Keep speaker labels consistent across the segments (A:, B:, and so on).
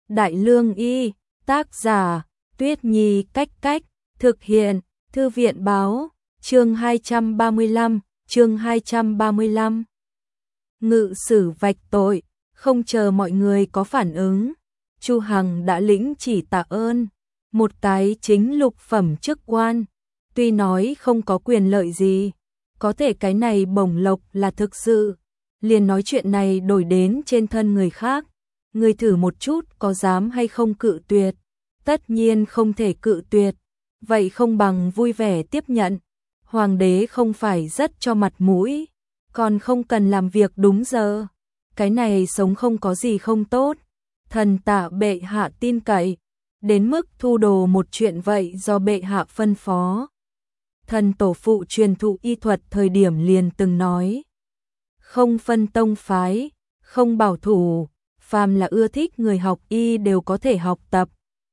A: Đại Lương Y, tác giả, Tuyết Nhi Cách Cách, thực hiện, Thư viện Báo, chương 235, chương 235. Ngự sử vạch tội, không chờ mọi người có phản ứng, Chu Hằng đã lĩnh chỉ tạ ơn, một cái chính lục phẩm chức quan, tuy nói không có quyền lợi gì, có thể cái này bổng lộc là thực sự, liền nói chuyện này đổi đến trên thân người khác, người thử một chút có dám hay không cự tuyệt, tất nhiên không thể cự tuyệt, vậy không bằng vui vẻ tiếp nhận, hoàng đế không phải rất cho mặt mũi, còn không cần làm việc đúng giờ, cái này sống không có gì không tốt, thần tạ bệ hạ tin cậy, đến mức thu đồ một chuyện vậy do bệ hạ phân phó. Thần tổ phụ truyền thụ y thuật thời điểm liền từng nói, không phân tông phái, không bảo thủ, phàm là ưa thích người học y đều có thể học tập.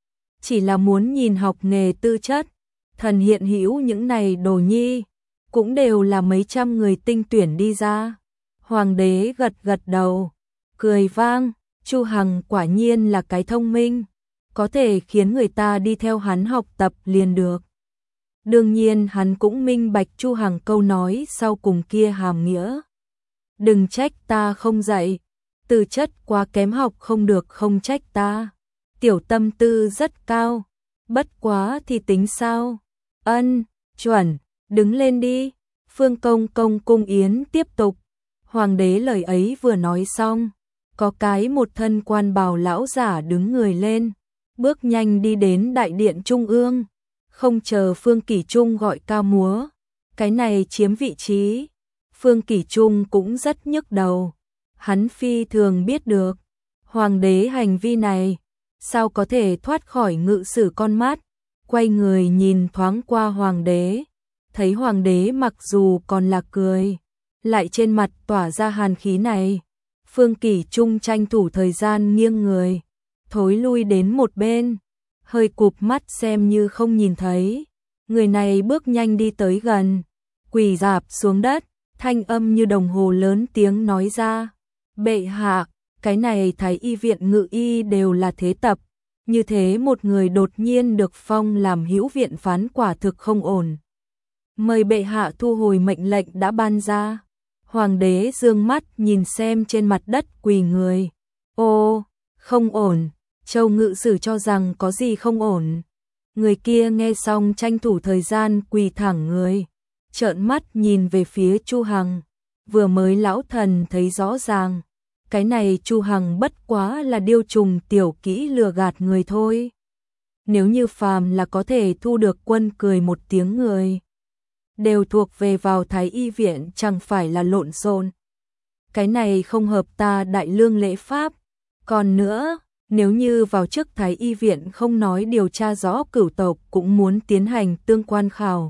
A: Chỉ là muốn nhìn học nghề tư chất, thần hiện hữu những này đồ nhi, cũng đều là mấy trăm người tinh tuyển đi ra. Hoàng đế gật gật đầu, cười vang, Chu Hằng quả nhiên là cái thông minh, có thể khiến người ta đi theo hắn học tập liền được. Đương nhiên hắn cũng minh bạch Chu Hằng câu nói sau cùng kia hàm nghĩa. Đừng trách ta không dạy, tư chất quá kém học không được không trách ta. Tiểu tâm tư rất cao, bất quá thì tính sao? Ân, chuẩn, đứng lên đi. Phương Công Công cung yến tiếp tục. Hoàng đế lời ấy vừa nói xong, có cái một thân quan bào lão giả đứng người lên, bước nhanh đi đến đại điện trung ương, không chờ Phương Kỷ Trung gọi ca múa, cái này chiếm vị trí. Phương Kỷ Trung cũng rất nhức đầu, hắn phi thường biết được, hoàng đế hành vi này, sao có thể thoát khỏi ngự sử con mắt, quay người nhìn thoáng qua hoàng đế, thấy hoàng đế mặc dù còn là cười, lại trên mặt tỏa ra hàn khí này. Phương Kỷ Trung tranh thủ thời gian nghiêng người, thối lui đến một bên, hơi cụp mắt xem như không nhìn thấy. Người này bước nhanh đi tới gần, quỳ rạp xuống đất, thanh âm như đồng hồ lớn tiếng nói ra, bệ hạ, cái này thái y viện ngự y đều là thế tập, như thế một người đột nhiên được phong làm hữu viện phán quả thực không ổn. Mời bệ hạ thu hồi mệnh lệnh đã ban ra. Hoàng đế dương mắt nhìn xem trên mặt đất quỳ người. Ô, không ổn, Châu ngự sử cho rằng có gì không ổn. Người kia nghe xong tranh thủ thời gian quỳ thẳng người, trợn mắt nhìn về phía Chu Hằng. Vừa mới lão thần thấy rõ ràng, cái này Chu Hằng bất quá là điêu trùng tiểu kỹ lừa gạt người thôi. Nếu như phàm là có thể thu được quân cười một tiếng người, đều thuộc về vào thái y viện chẳng phải là lộn xộn. Cái này không hợp ta đại lương lễ pháp. Còn nữa, nếu như vào trước thái y viện không nói điều tra rõ cửu tộc cũng muốn tiến hành tương quan khảo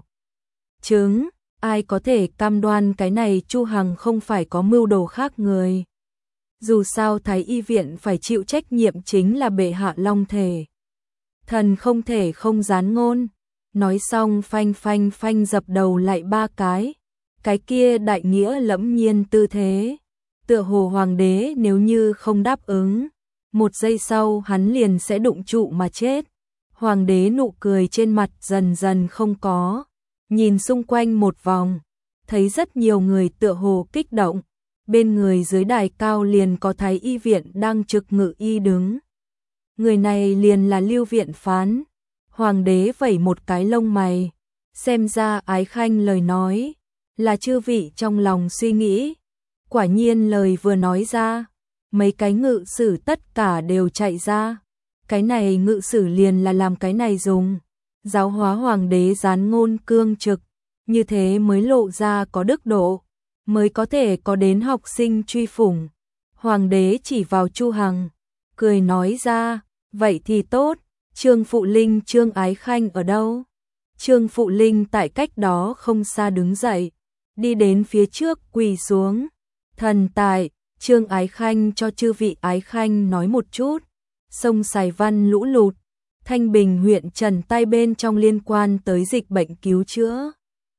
A: chứng, ai có thể cam đoan cái này Chu Hằng không phải có mưu đồ khác người. Dù sao thái y viện phải chịu trách nhiệm chính là bệ hạ long thể. Thần không thể không gián ngôn. Nói xong phanh phanh phanh dập đầu lại ba cái kia đại nghĩa lẫm nhiên tư thế, tựa hồ hoàng đế nếu như không đáp ứng, một giây sau hắn liền sẽ đụng trụ mà chết. Hoàng đế nụ cười trên mặt dần dần không có, nhìn xung quanh một vòng, thấy rất nhiều người tựa hồ kích động, bên người dưới đài cao liền có thái y viện đang trực ngự y đứng. Người này liền là Lưu viện phán. Hoàng đế vẩy một cái lông mày, xem ra Ái Khanh lời nói, là chư vị trong lòng suy nghĩ. Quả nhiên lời vừa nói ra, mấy cái ngự sử tất cả đều chạy ra. Cái này ngự sử liền là làm cái này dùng. Giáo hóa hoàng đế gián ngôn cương trực, như thế mới lộ ra có đức độ, mới có thể có đến học sinh truy phủng. Hoàng đế chỉ vào Chu Hằng, cười nói ra, vậy thì tốt. Trương Phụ Linh Trương Ái Khanh ở đâu? Trương Phụ Linh tại cách đó không xa đứng dậy, đi đến phía trước quỳ xuống. Thần tại, Trương Ái Khanh cho chư vị Ái Khanh nói một chút. Sông Sài Văn lũ lụt, Thanh Bình huyện trần tay bên trong liên quan tới dịch bệnh cứu chữa.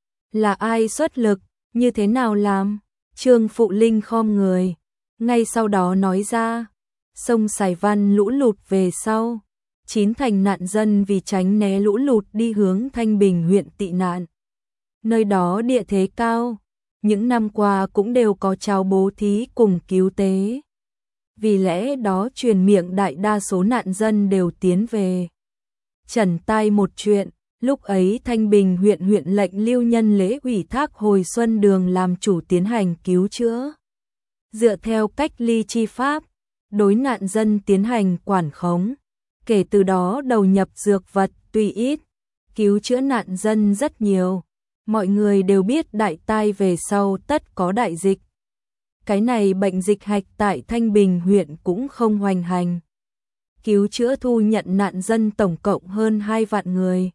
A: Là ai xuất lực, như thế nào làm? Trương Phụ Linh khom người, ngay sau đó nói ra. sông Sài Văn lũ lụt về sau, 9 thành nạn dân vì tránh né lũ lụt đi hướng Thanh Bình huyện tị nạn. Nơi đó địa thế cao, những năm qua cũng đều có cháu bố thí cùng cứu tế. Vì lẽ đó truyền miệng đại đa số nạn dân đều tiến về. Trần tai một chuyện, lúc ấy Thanh Bình huyện lệnh Lưu Nhân Lễ ủy thác Hồi Xuân Đường làm chủ tiến hành cứu chữa. Dựa theo cách ly chi pháp, đối nạn dân tiến hành quản khống. Kể từ đó đầu nhập dược vật tuy ít, cứu chữa nạn dân rất nhiều. Mọi người đều biết đại tai về sau tất có đại dịch. Cái này bệnh dịch hạch tại Thanh Bình huyện cũng không hoành hành. Cứu chữa thu nhận nạn dân tổng cộng hơn 2 vạn người.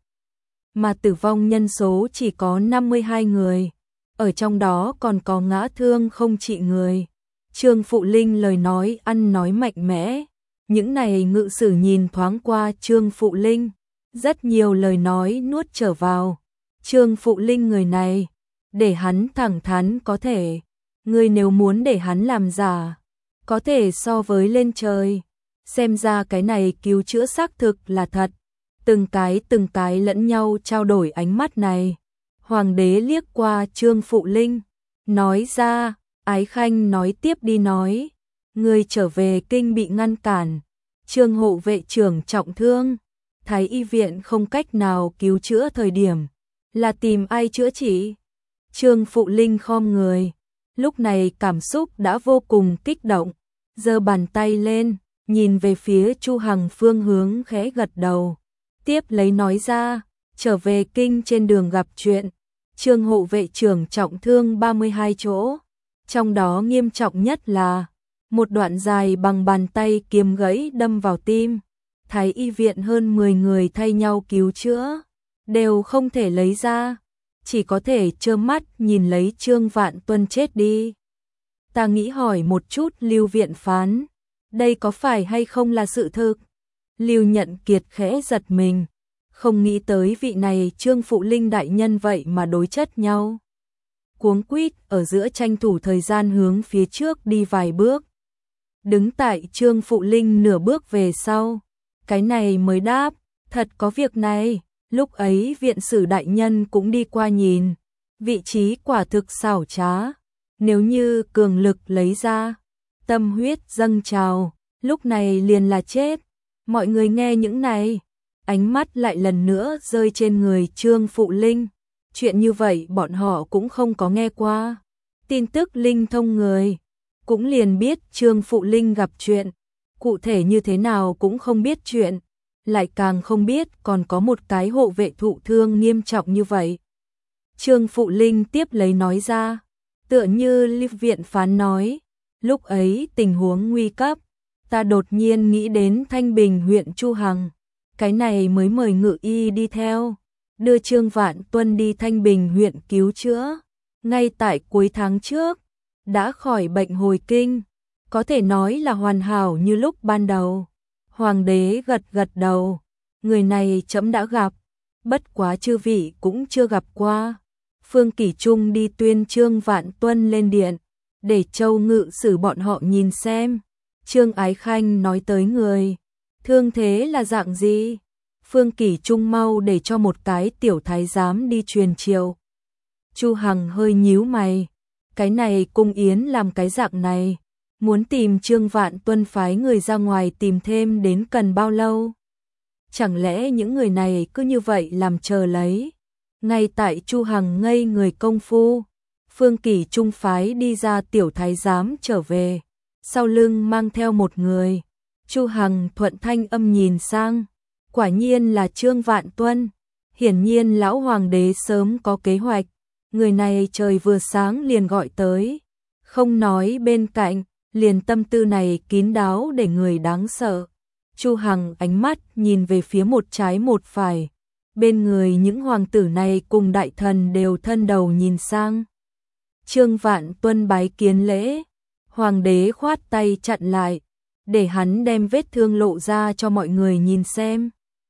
A: Mà tử vong nhân số chỉ có 52 người. Ở trong đó còn có ngã thương không trị người. Trương Phụ Linh lời nói ăn nói mạnh mẽ. Những này ngự sử nhìn thoáng qua Trương Phụ Linh. Rất nhiều lời nói nuốt trở vào. Trương Phụ Linh người này, để hắn thẳng thắn có thể. Người nếu muốn để hắn làm giả, có thể so với lên trời. Xem ra cái này cứu chữa xác thực là thật. Từng cái lẫn nhau trao đổi ánh mắt này. Hoàng đế liếc qua Trương Phụ Linh, nói ra, Ái Khanh nói tiếp đi nói. Người trở về kinh bị ngăn cản, Trương hộ vệ trưởng trọng thương, Thái y viện không cách nào cứu chữa thời điểm. Là tìm ai chữa trị? Trương Phụ Linh khom người. Lúc này cảm xúc đã vô cùng kích động. Giơ bàn tay lên, nhìn về phía Chu Hằng phương hướng khẽ gật đầu. Tiếp lấy nói ra, trở về kinh trên đường gặp chuyện. Trương hộ vệ trưởng trọng thương 32 chỗ. Trong đó nghiêm trọng nhất là một đoạn dài bằng bàn tay kiếm gãy đâm vào tim. Thái y viện hơn 10 người thay nhau cứu chữa, đều không thể lấy ra, chỉ có thể trơ mắt nhìn lấy Trương Vạn Tuân chết đi. Ta nghĩ hỏi một chút Lưu viện phán, đây có phải hay không là sự thực? Lưu Nhận Kiệt khẽ giật mình, không nghĩ tới vị này Trương Phụ Linh đại nhân vậy mà đối chất nhau. Cuống quýt ở giữa tranh thủ thời gian hướng phía trước đi vài bước. Đứng tại Trương Phụ Linh nửa bước về sau, cái này mới đáp, thật có việc này. Lúc ấy viện sử đại nhân cũng đi qua nhìn, vị trí quả thực xảo trá, nếu như cường lực lấy ra, tâm huyết dâng trào, lúc này liền là chết. Mọi người nghe những này, ánh mắt lại lần nữa rơi trên người Trương Phụ Linh. Chuyện như vậy bọn họ cũng không có nghe qua. Tin tức linh thông người, cũng liền biết Trương Phụ Linh gặp chuyện, cụ thể như thế nào cũng không biết chuyện. Lại càng không biết còn có một cái hộ vệ thụ thương nghiêm trọng như vậy. Trương Phụ Linh tiếp lấy nói ra, tựa như Lưu viện phán nói, lúc ấy tình huống nguy cấp, ta đột nhiên nghĩ đến Thanh Bình huyện Chu Hằng, cái này mới mời ngự y đi theo, đưa Trương Vạn Tuân đi Thanh Bình huyện cứu chữa, ngay tại cuối tháng trước, đã khỏi bệnh hồi kinh, có thể nói là hoàn hảo như lúc ban đầu. Hoàng đế gật đầu, người này trẫm đã gặp, bất quá chư vị cũng chưa gặp qua. Phương Kỷ Trung đi tuyên Trương Vạn Tuân lên điện, để Châu ngự sử bọn họ nhìn xem. Trương Ái Khanh nói tới người, thương thế là dạng gì? Phương Kỷ Trung mau để cho một cái tiểu thái giám đi truyền triều. Chu Hằng hơi nhíu mày, cái này cung yến làm cái dạng này. Muốn tìm Trương Vạn Tuân phái người ra ngoài tìm thêm đến cần bao lâu? Chẳng lẽ những người này cứ như vậy làm chờ lấy? Ngay tại Chu Hằng ngây người công phu, Phương Kỷ Trung phái đi ra tiểu thái giám trở về, sau lưng mang theo một người. Chu Hằng thuận thanh âm nhìn sang, quả nhiên là Trương Vạn Tuân. Hiển nhiên lão hoàng đế sớm có kế hoạch, người này trời vừa sáng liền gọi tới, không nói bên cạnh. Liền tâm tư này kín đáo để người đáng sợ. Chu Hằng ánh mắt nhìn về phía một trái một phải. Bên người những hoàng tử này cùng đại thần đều thân đầu nhìn sang. Trương Vạn Tuân bái kiến lễ. Hoàng đế khoát tay chặn lại, để hắn đem vết thương lộ ra cho mọi người nhìn xem.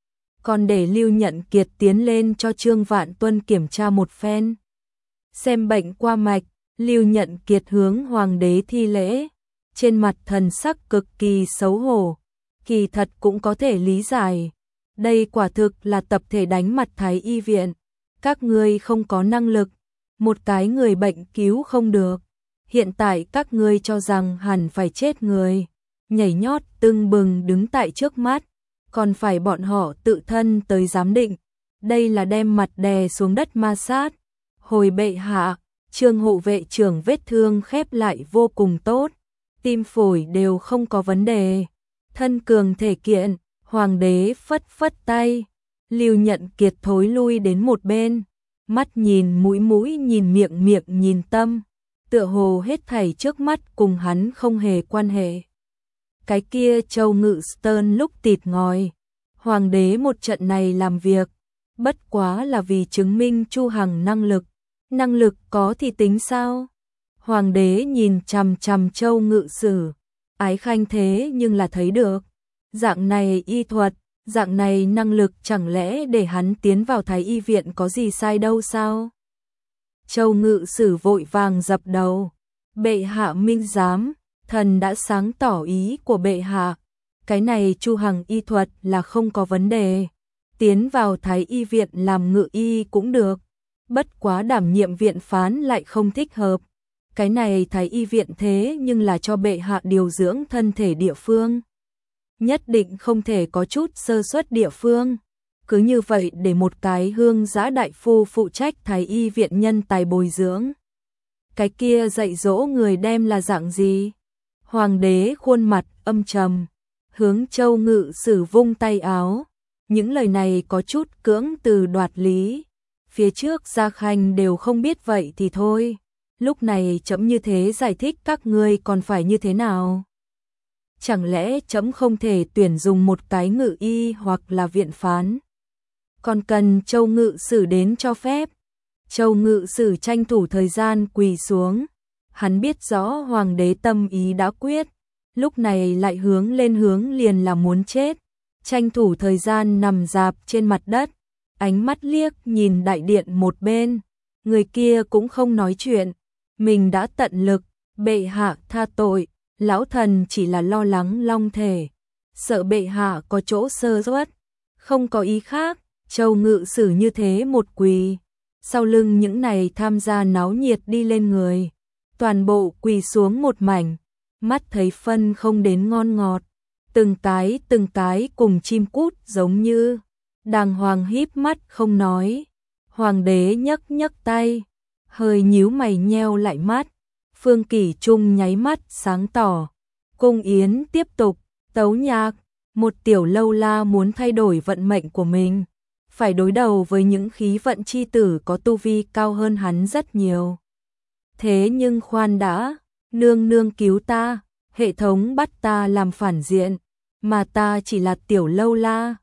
A: Còn để Lưu Nhận Kiệt tiến lên cho Trương Vạn Tuân kiểm tra một phen. Xem bệnh qua mạch, Lưu Nhận Kiệt hướng hoàng đế thi lễ. trên mặt thần sắc cực kỳ xấu hổ. Kỳ thật cũng có thể lý giải. Đây quả thực là tập thể đánh mặt Thái y viện. Các ngươi không có năng lực, một cái người bệnh cứu không được. Hiện tại các ngươi cho rằng hẳn phải chết người, nhảy nhót tưng bừng đứng tại trước mắt, còn phải bọn họ tự thân tới giám định. Đây là đem mặt đè xuống đất ma sát. Hồi bệ hạ, Trương hộ vệ trưởng vết thương khép lại vô cùng tốt, tim phổi đều không có vấn đề, thân cường thể kiện. Hoàng đế phất phất tay, Lưu Nhận Kiệt thối lui đến một bên, mắt nhìn mũi nhìn miệng nhìn tâm, tựa hồ hết thảy trước mắt cùng hắn không hề quan hệ. Cái kia Châu Ngự Stern lúc tịt ngòi, hoàng đế một trận này làm việc, bất quá là vì chứng minh Chu Hằng năng lực có thì tính sao? Hoàng đế nhìn chằm chằm Châu Ngự Sử, ái khanh thế nhưng là thấy được. Dạng này y thuật, dạng này năng lực chẳng lẽ để hắn tiến vào Thái y viện có gì sai đâu sao? Châu Ngự Sử vội vàng dập đầu. Bệ hạ minh giám, thần đã sáng tỏ ý của bệ hạ. Cái này Chu Hằng y thuật là không có vấn đề. Tiến vào Thái y viện làm ngự y cũng được. Bất quá đảm nhiệm viện phán lại không thích hợp. Cái này Thái y viện thế nhưng là cho bệ hạ điều dưỡng thân thể địa phương. Nhất định không thể có chút sơ suất địa phương. Cứ như vậy để một cái hương giã đại phu phụ trách Thái y viện nhân tài bồi dưỡng. Cái kia dạy dỗ người đem là dạng gì? Hoàng đế khuôn mặt âm trầm, hướng Châu Ngự Sử vung tay áo. Những lời này có chút cưỡng từ đoạt lý. Phía trước Gia Khanh đều không biết vậy thì thôi. Lúc này chấm như thế giải thích các ngươi còn phải như thế nào? Chẳng lẽ chấm không thể tuyển dùng một cái ngự y hoặc là viện phán? Còn cần Châu Ngự Sử đến cho phép. Châu Ngự Sử tranh thủ thời gian quỳ xuống. Hắn biết rõ hoàng đế tâm ý đã quyết, lúc này lại hướng liền là muốn chết. Tranh thủ thời gian nằm rạp trên mặt đất, ánh mắt liếc nhìn đại điện một bên. Người kia cũng không nói chuyện, mình đã tận lực. Bệ hạ tha tội, lão thần chỉ là lo lắng long thể, sợ bệ hạ có chỗ sơ suất, không có ý khác. Châu Ngự Sử như thế một quỳ, sau lưng những này tham gia náo nhiệt đi lên người, toàn bộ quỳ xuống một mảnh, mắt thấy phân không đến ngon ngọt, từng cái cùng chim cút giống như, đàng hoàng híp mắt không nói. Hoàng đế nhấc tay, hơi nhíu mày nheo lại mắt. Phương Kỷ Trung nháy mắt sáng tỏ. Cung yến tiếp tục, tấu nhạc. Một tiểu lâu la muốn thay đổi vận mệnh của mình, phải đối đầu với những khí vận chi tử có tu vi cao hơn hắn rất nhiều. Thế nhưng khoan đã, nương nương cứu ta, hệ thống bắt ta làm phản diện, mà ta chỉ là tiểu lâu la,